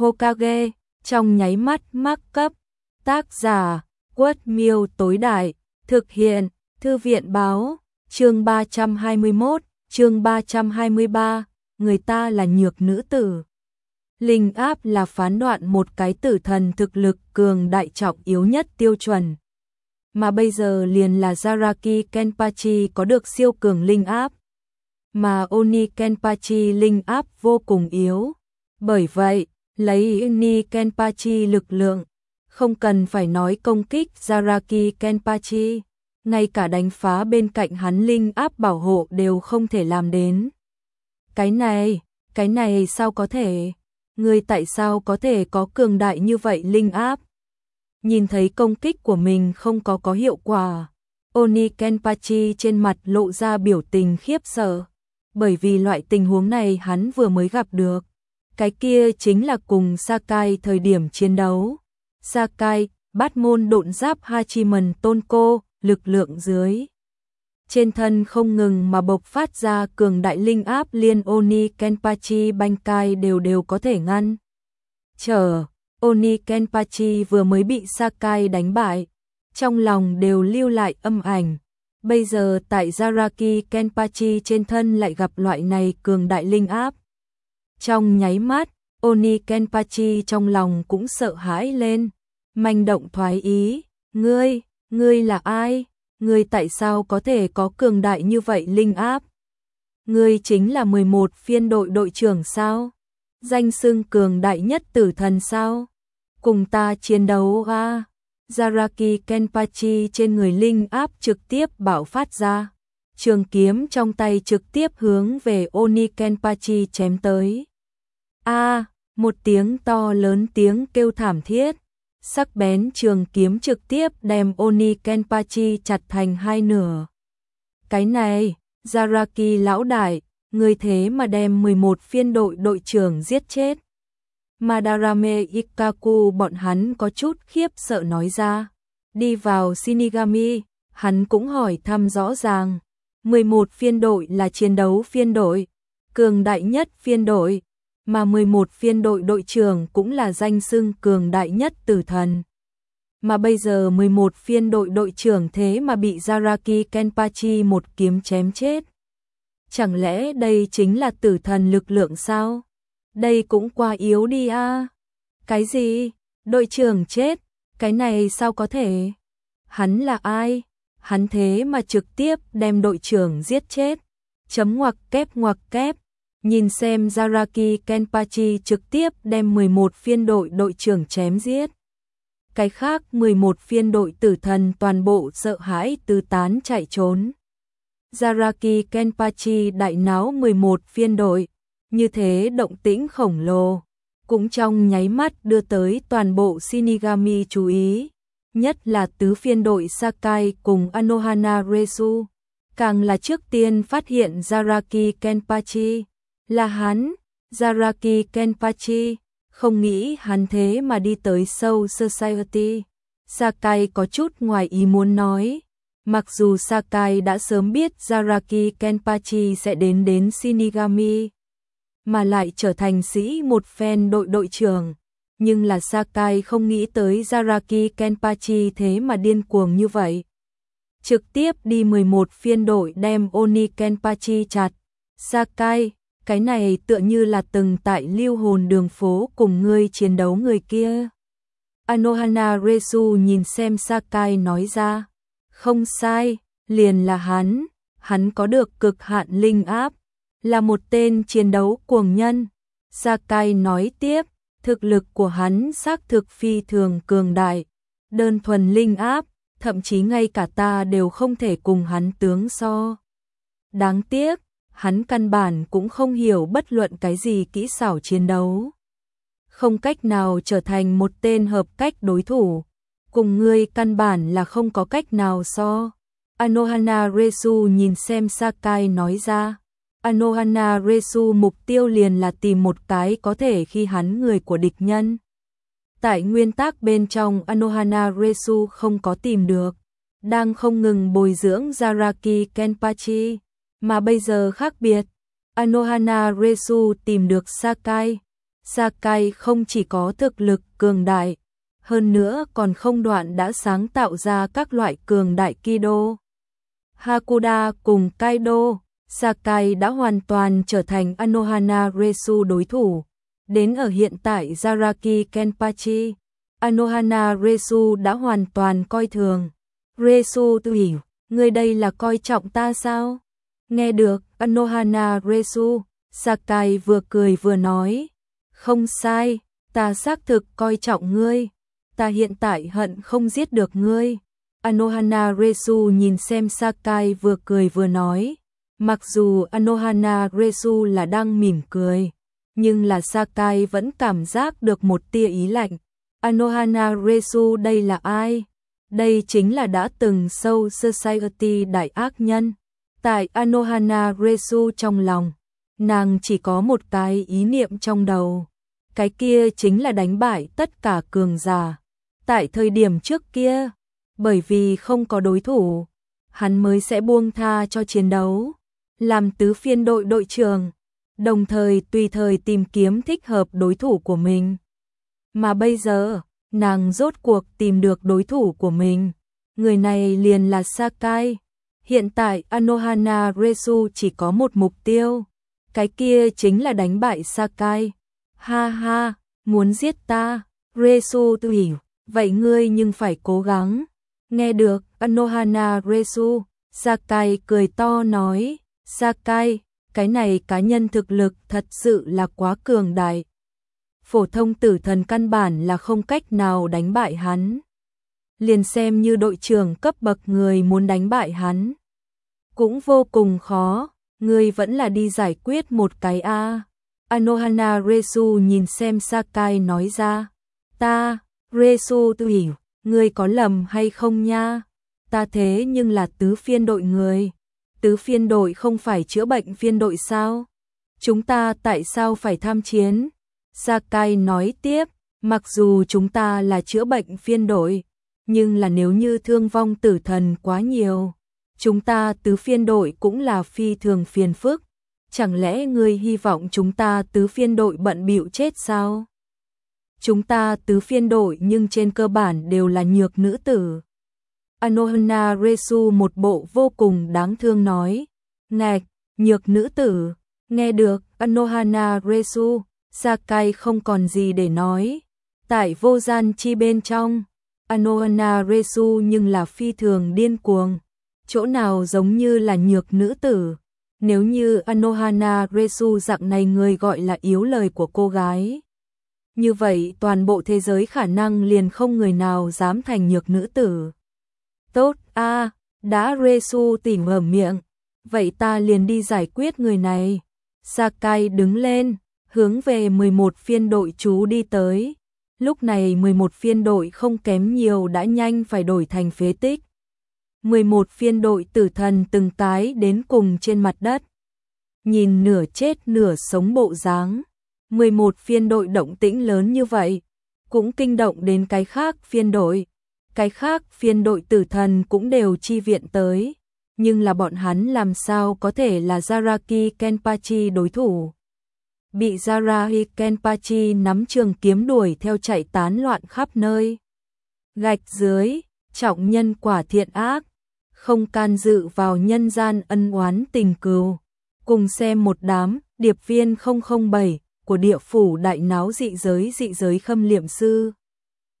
Hokage, trong nháy mắt mắc cấp. Tác giả, Quất Miêu tối đại, thực hiện, Thư viện báo, chương 321, chương 323, người ta là nhược nữ tử. Linh áp là phán đoạn một cái tử thần thực lực cường đại trọng yếu nhất tiêu chuẩn. Mà bây giờ liền là Zaraki Kenpachi có được siêu cường linh áp. Mà Oni Kenpachi linh áp vô cùng yếu. Bởi vậy, lấy Oni Kenpachi lực lượng, không cần phải nói công kích Zaraki Kenpachi, ngay cả đánh phá bên cạnh hắn linh áp bảo hộ đều không thể làm đến. Cái này sao có thể? Người tại sao có thể có cường đại như vậy linh áp? Nhìn thấy công kích của mình không có hiệu quả, Oni Kenpachi trên mặt lộ ra biểu tình khiếp sợ, bởi vì loại tình huống này hắn vừa mới gặp được. Cái kia chính là cùng Sakai thời điểm chiến đấu. Sakai, bát môn độn giáp Hachiman Tonko, lực lượng dưới trên thân không ngừng mà bộc phát ra cường đại linh áp, liên Oni Kenpachi Bankai đều có thể ngăn trở. Oni Kenpachi vừa mới bị Sakai đánh bại, trong lòng đều lưu lại âm ảnh. Bây giờ tại Zaraki Kenpachi trên thân lại gặp loại này cường đại linh áp. Trong nháy mắt, Oni Kenpachi trong lòng cũng sợ hãi lên, manh động thoái ý. Ngươi là ai? Ngươi tại sao có thể có cường đại như vậy linh áp? Ngươi chính là 11 phiên đội đội trưởng sao? Danh xưng cường đại nhất tử thần sao? Cùng ta chiến đấu à? Zaraki Kenpachi trên người linh áp trực tiếp bạo phát ra. Trường kiếm trong tay trực tiếp hướng về Oni Kenpachi chém tới. Một tiếng to lớn tiếng kêu thảm thiết. Sắc bén trường kiếm trực tiếp đem Oni Kenpachi chặt thành hai nửa. Cái này, Zaraki lão đại, người thế mà đem 11 phiên đội đội trưởng giết chết. Madarame Ikkaku bọn hắn có chút khiếp sợ nói ra. Đi vào Shinigami, hắn cũng hỏi thăm rõ ràng. 11 phiên đội là chiến đấu phiên đội, cường đại nhất phiên đội. Mà 11 phiên đội đội trưởng cũng là danh xưng cường đại nhất tử thần. Mà bây giờ 11 phiên đội đội trưởng thế mà bị Zaraki Kenpachi một kiếm chém chết. Chẳng lẽ đây chính là tử thần lực lượng sao? Đây cũng quá yếu đi à? Cái gì? Đội trưởng chết? Cái này sao có thể? Hắn là ai? Hắn thế mà trực tiếp đem đội trưởng giết chết. Chấm ngoặc kép. Nhìn xem Zaraki Kenpachi trực tiếp đem 11 phiên đội đội trưởng chém giết. Cái khác 11 phiên đội tử thần toàn bộ sợ hãi tứ tán chạy trốn. Zaraki Kenpachi đại náo 11 phiên đội, như thế động tĩnh khổng lồ, cũng trong nháy mắt đưa tới toàn bộ Shinigami chú ý, nhất là tứ phiên đội Sakai cùng Anohana Resu, càng là trước tiên phát hiện Zaraki Kenpachi. Là hắn, Zaraki Kenpachi, không nghĩ hắn thế mà đi tới Soul Society. Sakai có chút ngoài ý muốn nói, mặc dù Sakai đã sớm biết Zaraki Kenpachi sẽ đến Shinigami, mà lại trở thành sĩ một phen đội trưởng, nhưng là Sakai không nghĩ tới Zaraki Kenpachi thế mà điên cuồng như vậy. Trực tiếp đi 11 phiên đội đem Oni Kenpachi chặt. Sakai, cái này tựa như là từng tại Lưu Hồn đường phố cùng ngươi chiến đấu người kia. Anohana Resu nhìn xem Sakai nói ra. Không sai, liền là hắn có được cực hạn linh áp, là một tên chiến đấu cuồng nhân. Sakai nói tiếp, thực lực của hắn xác thực phi thường cường đại, đơn thuần linh áp, thậm chí ngay cả ta đều không thể cùng hắn tướng so. Đáng tiếc, hắn căn bản cũng không hiểu bất luận cái gì kỹ xảo chiến đấu. Không cách nào trở thành một tên hợp cách đối thủ, cùng ngươi căn bản là không có cách nào so. Anohana Resu nhìn xem Sakai nói ra. Anohana Resu mục tiêu liền là tìm một cái có thể khi hắn người của địch nhân. Tại nguyên tắc bên trong Anohana Resu không có tìm được, đang không ngừng bồi dưỡng Zaraki Kenpachi. Mà bây giờ khác biệt, Anohana Resu tìm được Sakai. Sakai không chỉ có thực lực cường đại, hơn nữa còn không đoạn đã sáng tạo ra các loại cường đại Kido, Hakuda cùng Kaido. Sakai đã hoàn toàn trở thành Anohana Resu đối thủ. Đến ở hiện tại Zaraki Kenpachi, Anohana Resu đã hoàn toàn coi thường. Resu tự hiểu, ngươi đây là coi trọng ta sao? Nghe được Anohana Resu, Sakai vừa cười vừa nói, không sai, ta xác thực coi trọng ngươi, ta hiện tại hận không giết được ngươi. Anohana Resu nhìn xem Sakai vừa cười vừa nói, mặc dù Anohana Resu là đang mỉm cười, nhưng là Sakai vẫn cảm giác được một tia ý lạnh. Anohana Resu đây là ai? Đây chính là đã từng Soul Society đại ác nhân. Tại Anohana Resu trong lòng, nàng chỉ có một cái ý niệm trong đầu. Cái kia chính là đánh bại tất cả cường giả. Tại thời điểm trước kia, bởi vì không có đối thủ, hắn mới sẽ buông tha cho chiến đấu, làm tứ phiên đội đội trưởng, đồng thời tùy thời tìm kiếm thích hợp đối thủ của mình. Mà bây giờ, nàng rốt cuộc tìm được đối thủ của mình. Người này liền là Sakai. Hiện tại Anohana Resu chỉ có một mục tiêu, cái kia chính là đánh bại Sakai. Ha ha, muốn giết ta? Resu tự hiểu, vậy ngươi nhưng phải cố gắng. Nghe được Anohana Resu, Sakai cười to nói, Sakai, cái này cá nhân thực lực thật sự là quá cường đại. Phổ thông tử thần căn bản là không cách nào đánh bại hắn. Liền xem như đội trưởng cấp bậc người muốn đánh bại hắn, cũng vô cùng khó, ngươi vẫn là đi giải quyết một cái a. Anohana Resu nhìn xem Sakai nói ra, ta, Resu tự hiểu, ngươi có lầm hay không nha? Ta thế nhưng là tứ phiên đội người. Tứ phiên đội không phải chữa bệnh phiên đội sao? Chúng ta tại sao phải tham chiến? Sakai nói tiếp, mặc dù chúng ta là chữa bệnh phiên đội, nhưng là nếu như thương vong tử thần quá nhiều, chúng ta tứ phiên đội cũng là phi thường phiền phức. Chẳng lẽ ngươi hy vọng chúng ta tứ phiên đội bận bịu chết sao? Chúng ta tứ phiên đội nhưng trên cơ bản đều là nhược nữ tử. Anohana Resu một bộ vô cùng đáng thương nói, ngạch, nhược nữ tử. Nghe được Anohana Resu, Sakai không còn gì để nói. Tại vô gian chi bên trong, Anohana Resu nhưng là phi thường điên cuồng, chỗ nào giống như là nhược nữ tử. Nếu như Anohana Resu dạng này người gọi là yếu lời của cô gái, như vậy toàn bộ thế giới khả năng liền không người nào dám thành nhược nữ tử. Tốt a, đã Resu tỉnh mở miệng, vậy ta liền đi giải quyết người này. Sakai đứng lên, hướng về 11 phiên đội chú đi tới. Lúc này 11 phiên đội không kém nhiều đã nhanh phải đổi thành phế tích. 11 phiên đội tử thần từng cái đến cùng trên mặt đất. Nhìn nửa chết nửa sống bộ dáng, 11 phiên đội động tĩnh lớn như vậy, cũng kinh động đến cái khác phiên đội. Cái khác phiên đội tử thần cũng đều chi viện tới, nhưng là bọn hắn làm sao có thể là Zaraki Kenpachi đối thủ. Bị Zaraki Kenpachi nắm trường kiếm đuổi theo chạy tán loạn khắp nơi. Gạch dưới, trọng nhân quả thiện ác, không can dự vào nhân gian ân oán tình cừu. Cùng xem một đám điệp viên 007 của địa phủ đại náo dị giới khâm liệm sư.